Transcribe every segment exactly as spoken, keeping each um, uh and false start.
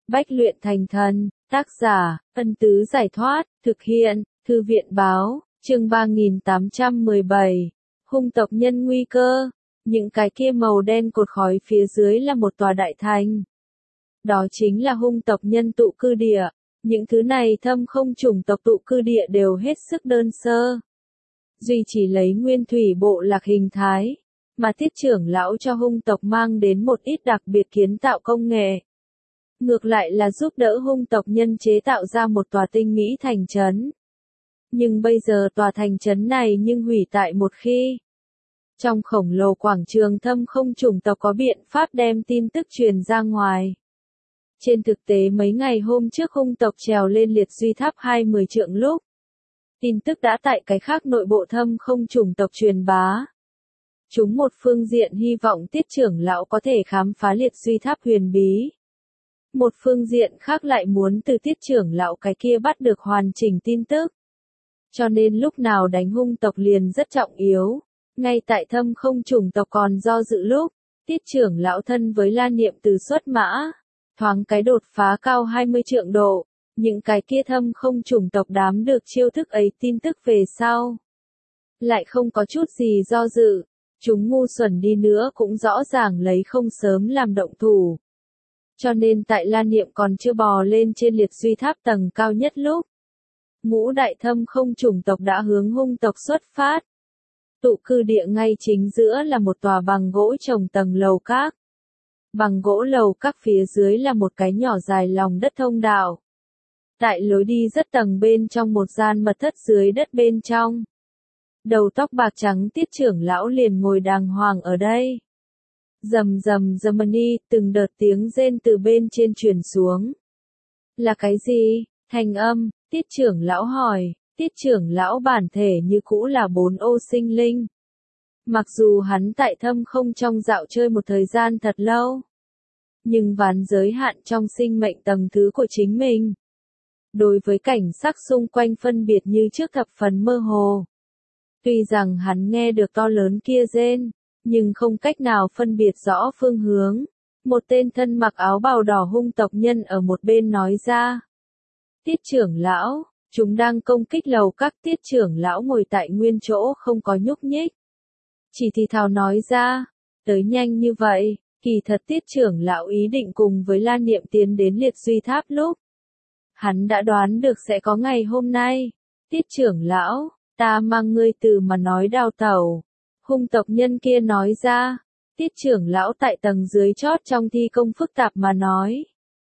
Bách luyện thành thần, tác giả, Ân Tứ Giải Thoát, thực hiện, Thư viện Báo, chương ba nghìn tám trăm mười bảy, hung tộc nhân nguy cơ, những cái kia màu đen cột khói phía dưới là một tòa đại thành. Đó chính là hung tộc nhân tụ cư địa, những thứ này thâm không chủng tộc tụ cư địa đều hết sức đơn sơ. Duy chỉ lấy nguyên thủy bộ lạc hình thái, mà Tiết trưởng lão cho hung tộc mang đến một ít đặc biệt kiến tạo công nghệ. Ngược lại là giúp đỡ hung tộc nhân chế tạo ra một tòa tinh mỹ thành trấn. Nhưng bây giờ tòa thành trấn này nhưng hủy tại một khi. Trong khổng lồ quảng trường thâm không chủng tộc có biện pháp đem tin tức truyền ra ngoài. Trên thực tế mấy ngày hôm trước hung tộc trèo lên liệt duy tháp hai mươi trượng lúc. Tin tức đã tại cái khác nội bộ thâm không chủng tộc truyền bá. Chúng một phương diện hy vọng Tiết trưởng lão có thể khám phá liệt duy tháp huyền bí. Một phương diện khác lại muốn từ Tiết trưởng lão cái kia bắt được hoàn chỉnh tin tức. Cho nên lúc nào đánh hung tộc liền rất trọng yếu. Ngay tại thâm không chủng tộc còn do dự lúc, Tiết trưởng lão thân với La Niệm từ xuất mã, thoáng cái đột phá cao hai mươi trượng độ, những cái kia thâm không chủng tộc đám được chiêu thức ấy tin tức về sau. Lại không có chút gì do dự, chúng ngu xuẩn đi nữa cũng rõ ràng lấy không sớm làm động thủ. Cho nên tại La Niệm còn chưa bò lên trên liệt duy tháp tầng cao nhất lúc, ngũ đại thâm không chủng tộc đã hướng hung tộc xuất phát. Tụ cư địa ngay chính giữa là một tòa bằng gỗ trồng tầng lầu các. Bằng gỗ lầu các phía dưới là một cái nhỏ dài lòng đất thông đạo. Tại lối đi rất tầng bên trong một gian mật thất dưới đất bên trong. Đầu tóc bạc trắng Tiết trưởng lão liền ngồi đàng hoàng ở đây. Rầm rầm Germany, từng đợt tiếng rên từ bên trên truyền xuống. Là cái gì? Thanh âm, Tiết trưởng lão hỏi. Tiết trưởng lão bản thể như cũ là bốn ô sinh linh. Mặc dù hắn tại thâm không trong dạo chơi một thời gian thật lâu. Nhưng ván giới hạn trong sinh mệnh tầng thứ của chính mình. Đối với cảnh sắc xung quanh phân biệt như trước thập phần mơ hồ. Tuy rằng hắn nghe được to lớn kia rên, nhưng không cách nào phân biệt rõ phương hướng. Một tên thân mặc áo bào đỏ hung tộc nhân ở một bên nói ra. Tiết trưởng lão, chúng đang công kích lầu các. Tiết trưởng lão ngồi tại nguyên chỗ không có nhúc nhích. Chỉ thì thào nói ra, tới nhanh như vậy, kỳ thật Tiết trưởng lão ý định cùng với La Niệm tiến đến liệt duy tháp lúc. Hắn đã đoán được sẽ có ngày hôm nay. Tiết trưởng lão, ta mang ngươi từ mà nói đào tẩu. Hung tộc nhân kia nói ra. Tiết trưởng lão tại tầng dưới chót trong thi công phức tạp mà nói.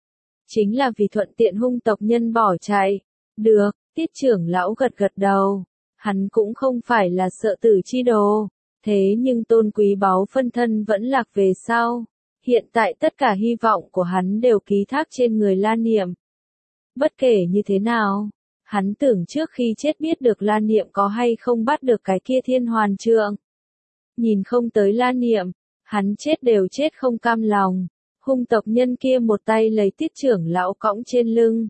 Chính là vì thuận tiện hung tộc nhân bỏ chạy. Được, Tiết trưởng lão gật gật đầu. Hắn cũng không phải là sợ tử chi đồ. Thế nhưng tôn quý báu phân thân vẫn lạc về sau. Hiện tại tất cả hy vọng của hắn đều ký thác trên người La Niệm. Bất kể như thế nào, hắn tưởng trước khi chết biết được La Niệm có hay không bắt được cái kia thiên hoàn trượng. Nhìn không tới La Niệm, hắn chết đều chết không cam lòng. Hung tộc nhân kia một tay lấy Tiết trưởng lão cõng trên lưng.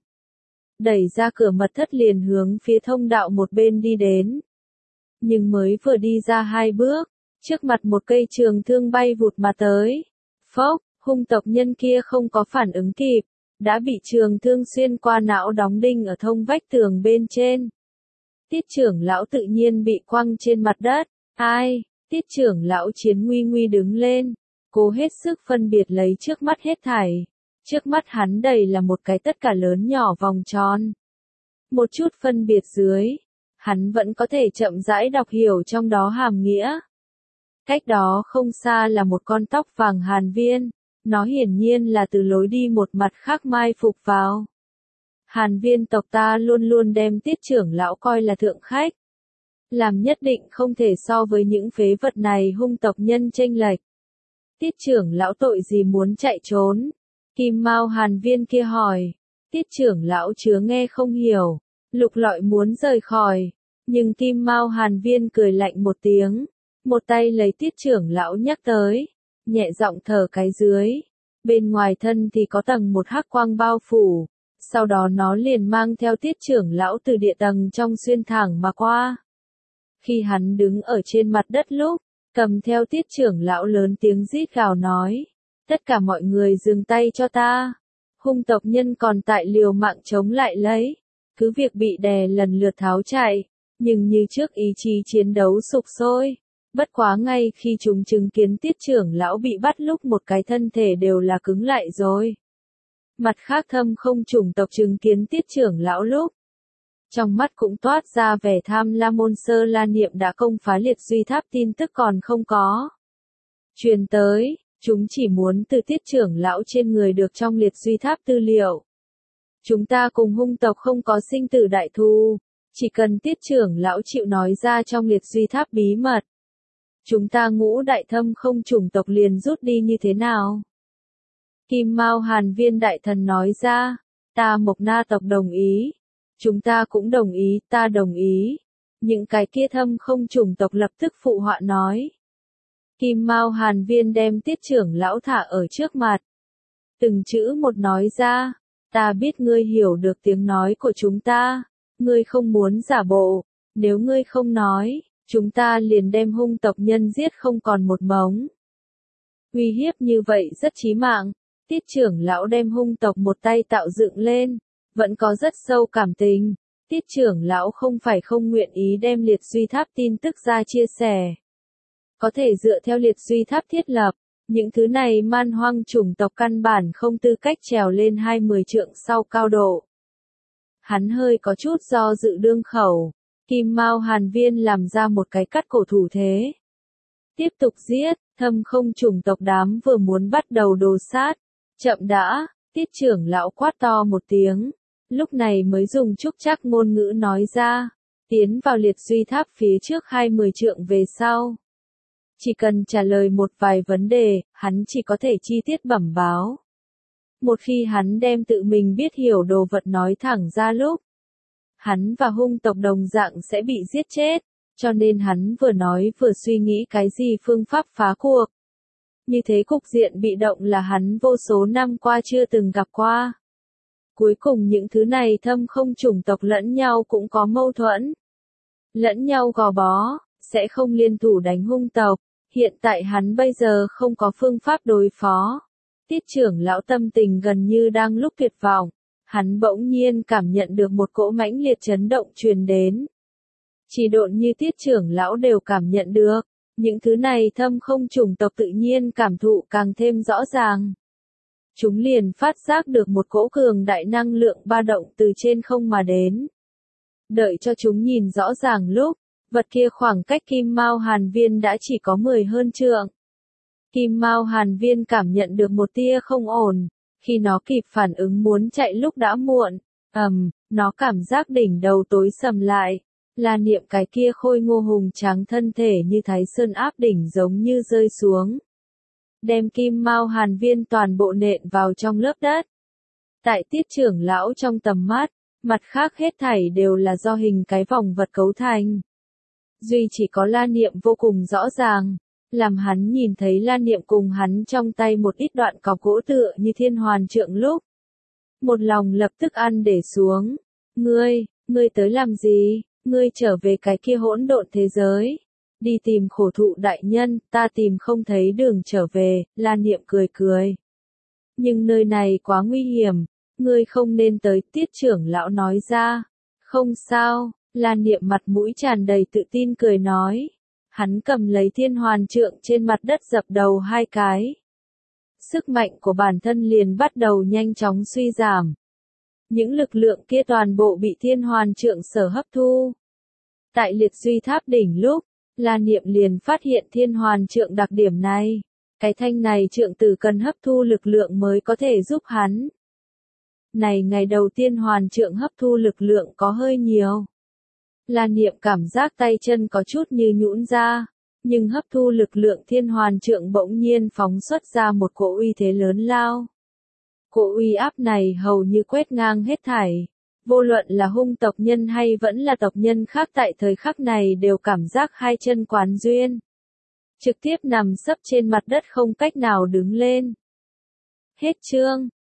Đẩy ra cửa mật thất liền hướng phía thông đạo một bên đi đến. Nhưng mới vừa đi ra hai bước, trước mặt một cây trường thương bay vụt mà tới. Phốc, hung tộc nhân kia không có phản ứng kịp, đã bị trường thương xuyên qua não đóng đinh ở thông vách tường bên trên. Tiết trưởng lão tự nhiên bị quăng trên mặt đất. Ai? Tiết trưởng lão chiến nguy nguy đứng lên, cố hết sức phân biệt lấy trước mắt hết thảy. Trước mắt hắn đầy là một cái tất cả lớn nhỏ vòng tròn. Một chút phân biệt dưới, hắn vẫn có thể chậm rãi đọc hiểu trong đó hàm nghĩa. Cách đó không xa là một con tóc vàng Hàn Viên, nó hiển nhiên là từ lối đi một mặt khác mai phục vào. Hàn Viên tộc ta luôn luôn đem Tiết trưởng lão coi là thượng khách. Làm nhất định không thể so với những phế vật này hung tộc nhân chênh lệch. Tiết trưởng lão tội gì muốn chạy trốn? Kim Mao Hàn Viên kia hỏi. Tiết trưởng lão chứa nghe không hiểu, lục lọi muốn rời khỏi. Nhưng Kim Mao Hàn Viên cười lạnh một tiếng, một tay lấy Tiết trưởng lão nhắc tới, nhẹ giọng thở cái dưới. Bên ngoài thân thì có tầng một hắc quang bao phủ, sau đó nó liền mang theo Tiết trưởng lão từ địa tầng trong xuyên thẳng mà qua. Khi hắn đứng ở trên mặt đất lúc, cầm theo Tiết trưởng lão lớn tiếng rít gào nói. Tất cả mọi người dừng tay cho ta. Hung tộc nhân còn tại liều mạng chống lại lấy, cứ việc bị đè lần lượt tháo chạy, nhưng như trước ý chí chiến đấu sục sôi. Bất quá ngay khi chúng chứng kiến Tiết trưởng lão bị bắt lúc một cái thân thể đều là cứng lại rồi. Mặt khác Thâm Không chủng tộc chứng kiến Tiết trưởng lão lúc, trong mắt cũng toát ra vẻ tham lam. Môn Sơ La Niệm đã công phá Liệt Duy Tháp tin tức còn không có truyền tới, chúng chỉ muốn từ Tiết trưởng lão trên người được trong Liệt Duy Tháp tư liệu. Chúng ta cùng hung tộc không có sinh tử đại thù, chỉ cần Tiết trưởng lão chịu nói ra trong Liệt Duy Tháp bí mật, chúng ta Ngũ Đại Thâm Không chủng tộc liền rút đi như thế nào? Kim Mao Hàn Viên đại thần nói ra, ta Mộc Na tộc đồng ý, chúng ta cũng đồng ý, ta đồng ý. Những cái kia Thâm Không chủng tộc lập tức phụ họa nói. Kim Mao Hàn Viên đem Tiết trưởng lão thả ở trước mặt. Từng chữ một nói ra, ta biết ngươi hiểu được tiếng nói của chúng ta, ngươi không muốn giả bộ, nếu ngươi không nói, chúng ta liền đem hung tộc nhân giết không còn một mống. Uy hiếp như vậy rất chí mạng, Tiết trưởng lão đem hung tộc một tay tạo dựng lên, vẫn có rất sâu cảm tình. Tiết trưởng lão không phải không nguyện ý đem Liệt Duy Tháp tin tức ra chia sẻ. Có thể dựa theo Liệt Duy Tháp thiết lập, những thứ này man hoang chủng tộc căn bản không tư cách trèo lên hai mươi trượng sau cao độ. Hắn hơi có chút do dự đương khẩu, Kim Mao Hàn Viên làm ra một cái cắt cổ thủ thế. Tiếp tục giết, Thâm Không chủng tộc đám vừa muốn bắt đầu đồ sát. Chậm đã, Tiết trưởng lão quát to một tiếng, lúc này mới dùng trúc trắc ngôn ngữ nói ra, tiến vào Liệt Duy Tháp phía trước hai mươi trượng về sau. Chỉ cần trả lời một vài vấn đề, hắn chỉ có thể chi tiết bẩm báo. Một khi hắn đem tự mình biết hiểu đồ vật nói thẳng ra lúc, hắn và hung tộc đồng dạng sẽ bị giết chết, cho nên hắn vừa nói vừa suy nghĩ cái gì phương pháp phá cuộc. Như thế cục diện bị động là hắn vô số năm qua chưa từng gặp qua. Cuối cùng những thứ này Thâm Không chủng tộc lẫn nhau cũng có mâu thuẫn. Lẫn nhau gò bó, sẽ không liên thủ đánh hung tộc. Hiện tại hắn bây giờ không có phương pháp đối phó. Tiết trưởng lão tâm tình gần như đang lúc tuyệt vọng. Hắn bỗng nhiên cảm nhận được một cỗ mãnh liệt chấn động truyền đến. Chỉ độn như Tiết trưởng lão đều cảm nhận được. Những thứ này Thâm Không chủng tộc tự nhiên cảm thụ càng thêm rõ ràng. Chúng liền phát giác được một cỗ cường đại năng lượng ba động từ trên không mà đến. Đợi cho chúng nhìn rõ ràng lúc, vật kia khoảng cách Kim Mao Hàn Viên đã chỉ có mười hơn trượng. Kim Mao Hàn Viên cảm nhận được một tia không ổn, khi nó kịp phản ứng muốn chạy lúc đã muộn, ầm, um, nó cảm giác đỉnh đầu tối sầm lại. La Niệm cái kia khôi ngô hùng tráng thân thể như Thái Sơn áp đỉnh giống như rơi xuống. Đem Kim Mao Hàn Viên toàn bộ nện vào trong lớp đất. Tại Tiết trưởng lão trong tầm mắt, mặt khác hết thảy đều là do hình cái vòng vật cấu thành. Duy chỉ có La Niệm vô cùng rõ ràng, làm hắn nhìn thấy La Niệm cùng hắn trong tay một ít đoạn cọc gỗ tựa như thiên hoàn trượng lúc. Một lòng lập tức ăn để xuống. Ngươi, ngươi tới làm gì? Ngươi trở về cái kia hỗn độn thế giới. Đi tìm khổ thụ đại nhân, ta tìm không thấy đường trở về, La Niệm cười cười. Nhưng nơi này quá nguy hiểm, ngươi không nên tới, Tiết trưởng lão nói ra. Không sao, La Niệm mặt mũi tràn đầy tự tin cười nói. Hắn cầm lấy thiên hoàn trượng trên mặt đất dập đầu hai cái. Sức mạnh của bản thân liền bắt đầu nhanh chóng suy giảm. Những lực lượng kia toàn bộ bị thiên hoàn trượng sở hấp thu. Tại Liệt Duy Tháp đỉnh lúc, La Niệm liền phát hiện thiên hoàn trượng đặc điểm này. Cái thanh này trượng tử cần hấp thu lực lượng mới có thể giúp hắn. Này ngày đầu tiên hoàn trượng hấp thu lực lượng có hơi nhiều. La Niệm cảm giác tay chân có chút như nhũn ra, nhưng hấp thu lực lượng thiên hoàn trượng bỗng nhiên phóng xuất ra một cỗ uy thế lớn lao. Cỗ uy áp này hầu như quét ngang hết thảy. Vô luận là hung tộc nhân hay vẫn là tộc nhân khác tại thời khắc này đều cảm giác hai chân quán duyên. Trực tiếp nằm sấp trên mặt đất không cách nào đứng lên. Hết chương.